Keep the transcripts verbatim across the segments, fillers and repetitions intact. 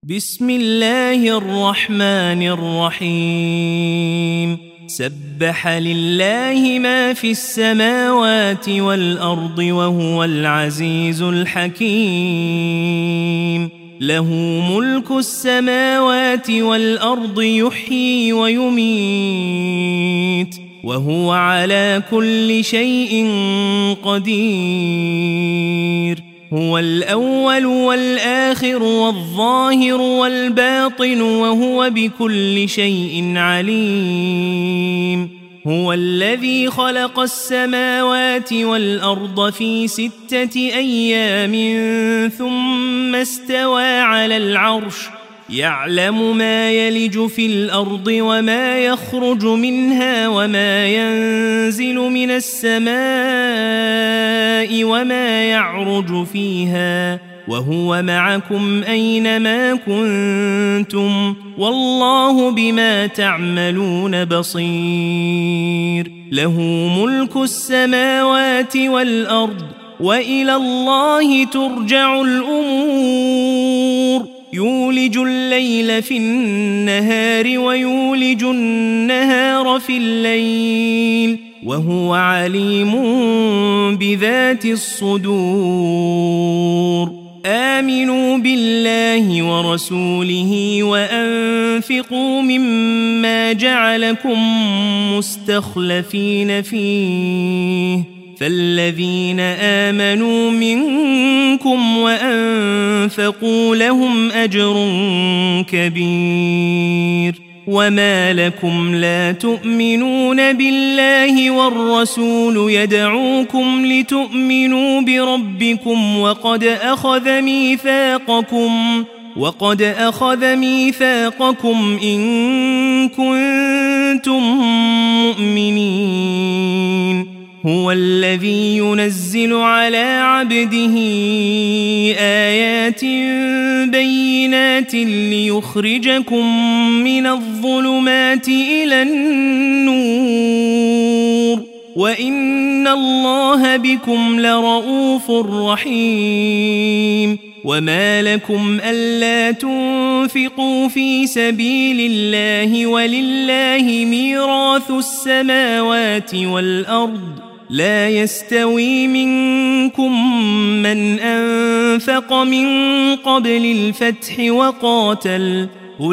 بسم الله الرحمن الرحيم سبح لله ما في السماوات والأرض وهو العزيز الحكيم له ملك السماوات والأرض يحيي ويميت وهو على كل شيء قدير هو الأول والآخر والظاهر والباطن وهو بكل شيء عليم هو الذي خلق السماوات والأرض في ستة أيام ثم استوى على العرش يعلم ما يلج في الأرض وما يخرج منها وما ينزل من السماء وما يعرج فيها وهو معكم أينما كنتم والله بما تعملون بصير له ملك السماوات والأرض وإلى الله ترجع الأمور يولج الليل في النهار ويولج النهار في الليل وهو عليم بذات الصدور آمنوا بالله ورسوله وأنفقوا مما جعلكم مستخلفين فيه فالذين آمنوا منكم وأنفقوا لهم أجر كبير وما لكم لا تؤمنون بالله والرسول يدعوكم لتؤمنوا بربكم وقد أخذ ميثاقكم وقد أخذ ميثاقكم إن كنتم مؤمنين هو الذي ينزل على عبده آيات بينات ليخرجكم من الظلمات إلى النور وإن الله بكم لرؤوف رحيم وما لكم ألا تنفقوا في سبيل الله ولله ميراث السماوات والأرض لا يستوي منكم من أنفق من قبل الفتح وقاتل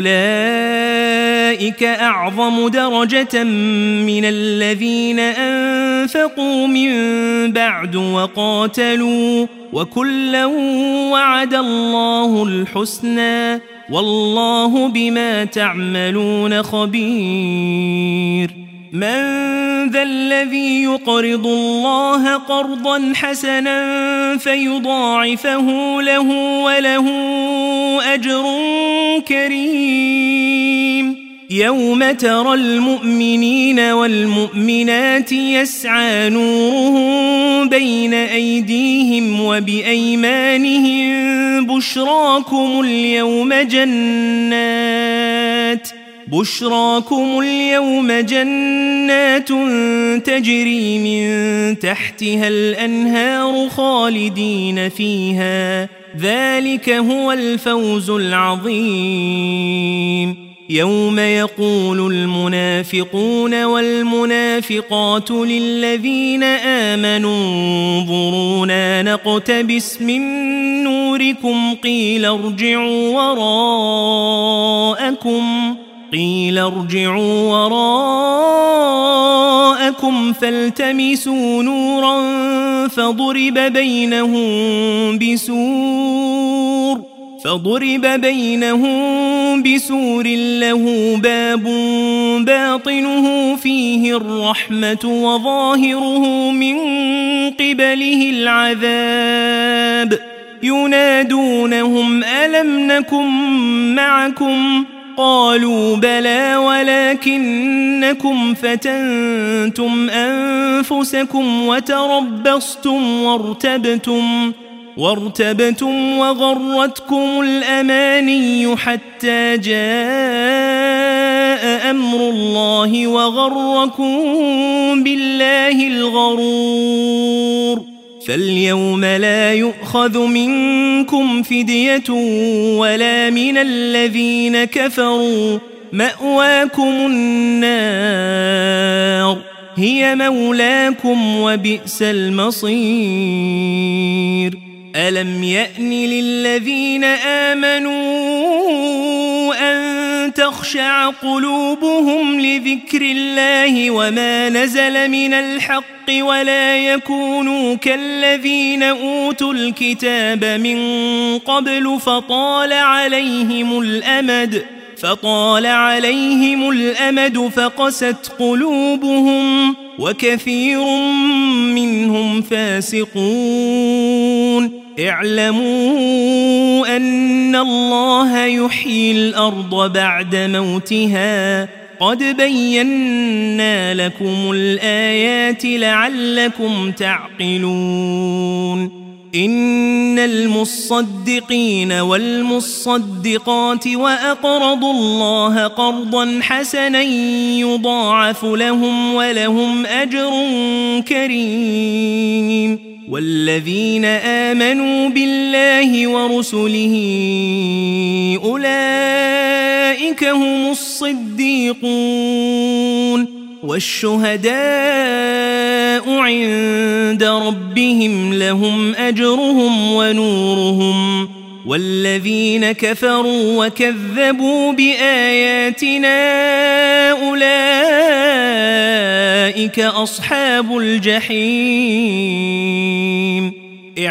أولئك أعظم درجة من الذين أنفقوا من بعد وقاتلوا وكلا وعد الله الحسنى والله بما تعملون خبير من ذا الذي يقرض الله قرضا حسنا فيضاعفه له وله أجر كريم يوم ترى المؤمنين والمؤمنات يسعى نورهم بين أيديهم وبأيمانهم بشراكم اليوم جنات بشراكم اليوم جنات تجري من تحتها الأنهار خالدين فيها ذلك هو الفوز العظيم يوم يقول المنافقون والمنافقات للذين آمنوا انظرونا نقتبس من نوركم قيل ارجعوا وراءكم قيل ارجعوا وراءكم فالتمسوا نورا فضرب بينهم بسور فضرب بينهم بسور له باب باطنه فيه الرحمة وظاهره من قبله العذاب ينادونهم ألم نكن معكم قالوا بلى ولكنكم فتنتم أنفسكم وتربصتم وارتبتم وارتبتم وغرتكم الأماني حتى جاء أمر الله وغركم بالله الغرور فاليوم لا يؤخذ منكم فدية ولا من الذين كفروا، مأواكم النار هي مولاكم وبئس المصير. ألم يأن للذين آمنوا أن تخشع قلوبهم لذكر الله وما نزل من الحق ولا يكونوا كالذين أوتوا الكتاب من قبل فطال عليهم الأمد فطال عليهم الأمد فقست قلوبهم وكثير منهم فاسقون. اعلموا أن الله يحيي الأرض بعد موتها، قد بينا لكم الآيات لعلكم تعقلون. إن المصدقين والمصدقات وأقرضوا الله قرضا حسنا يضاعف لهم ولهم أجر كريم. والذين آمنوا بالله ورسله أولئك هم الصديقون والشهداء عند ربهم لهم أجرهم ونورهم. والذين كفروا وكذبوا بآياتنا أولئك أصحاب الجحيم.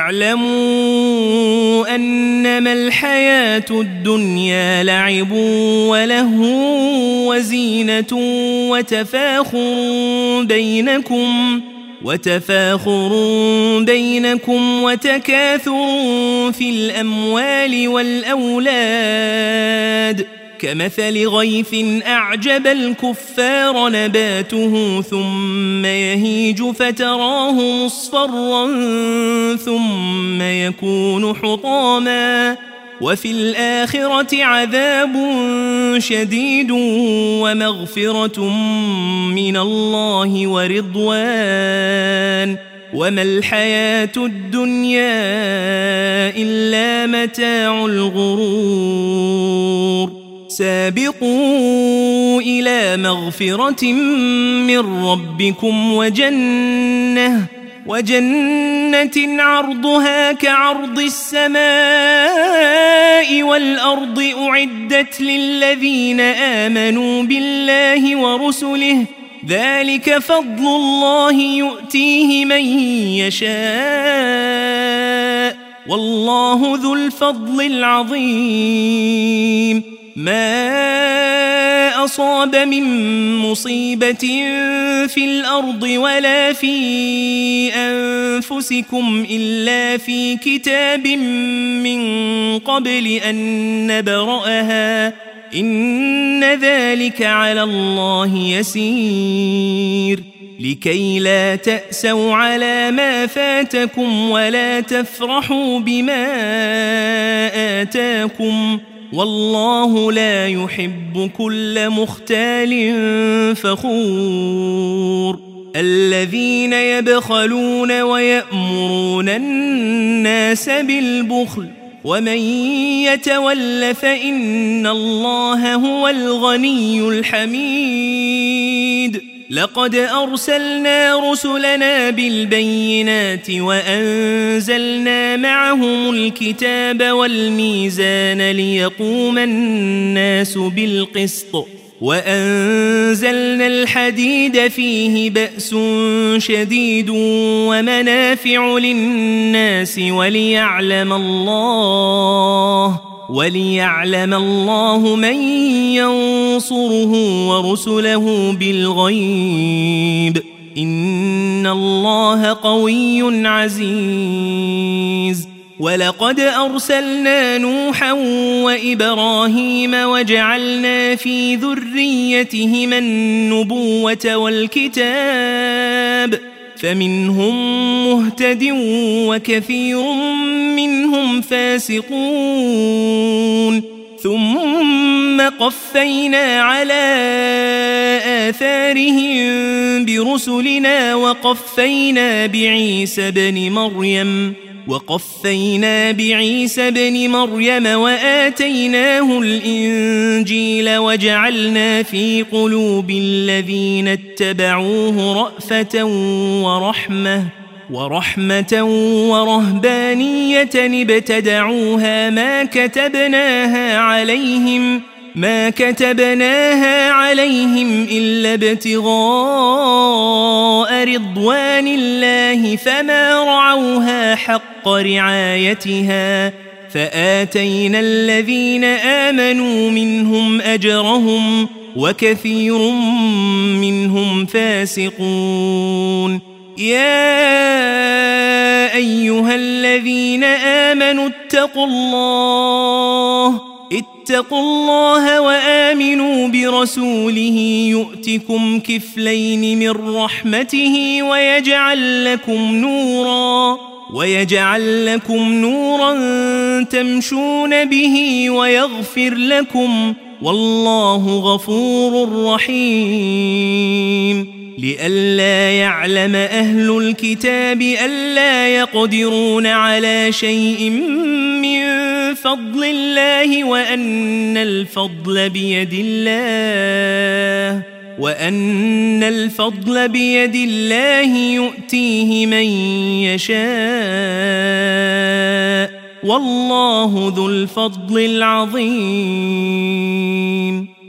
اعلموا أنما الحياة الدنيا لعب ولهو وزينة وتفاخر بينكم وتفاخر بينكم وتكاثر في الأموال والأولاد كمثل غيث أعجب الكفار نباته ثم يهيج فتراه مصفرا ثم يكون حطاما وفي الآخرة عذاب شديد ومغفرة من الله ورضوان وما الحياة الدنيا إلا متاع الغرور. سابقوا إلى مغفرة من ربكم وجنة وجنة عرضها كعرض السماء والأرض أعدت للذين آمنوا بالله ورسله ذلك فضل الله يؤتيه من يشاء والله ذو الفضل العظيم. ما أصاب من مصيبة في الأرض ولا في أنفسكم إلا في كتاب من قبل أن نبرأها إن ذلك على الله يسير. لكي لا تأسوا على ما فاتكم ولا تفرحوا بما آتاكم والله لا يحب كل مختال فخور. الذين يبخلون ويأمرون الناس بالبخل ومن يتول فإن الله هو الغني الحميد. لقد أرسلنا رسلنا بالبينات وأنزلنا معهم الكتاب والميزان ليقوم الناس بالقسط وأنزلنا الحديد فيه بأس شديد ومنافع للناس وليعلم الله وليعلم الله من ينصره ورسله بالغيب إن الله قوي عزيز. ولقد أرسلنا نوحا وإبراهيم وجعلنا في ذريتهما النبوة والكتاب فمنهم مهتد وكثير منهم فاسقون. ثم ثم قفينا على آثارهم برسلنا وقفينا بعيسى بن مريم وقفينا بعيسى بن مريم وآتيناه الإنجيل وجعلنا في قلوب الذين اتبعوه رأفة ورحمة ورحمة ورهبانية ابتدعوها ما كتبناها عليهم ما كتبناها عليهم إلا ابتغاء رضوان الله فما رعوها حق رعايتها فآتينا الذين آمنوا منهم أجرهم وكثير منهم فاسقون. يا أيها الذين آمنوا اتقوا الله اتقوا الله وآمنوا برسوله يؤتكم كفلين من رحمته ويجعل لكم نورا ويجعل لكم نورا تمشون به ويغفر لكم والله غفور رحيم. لئلا يعلم أهل الكتاب ألا يقدرون على شيء من فضل الله وأن الفضل بيد الله وأن الفضل بيد الله يؤتيه من يشاء والله ذو الفضل العظيم.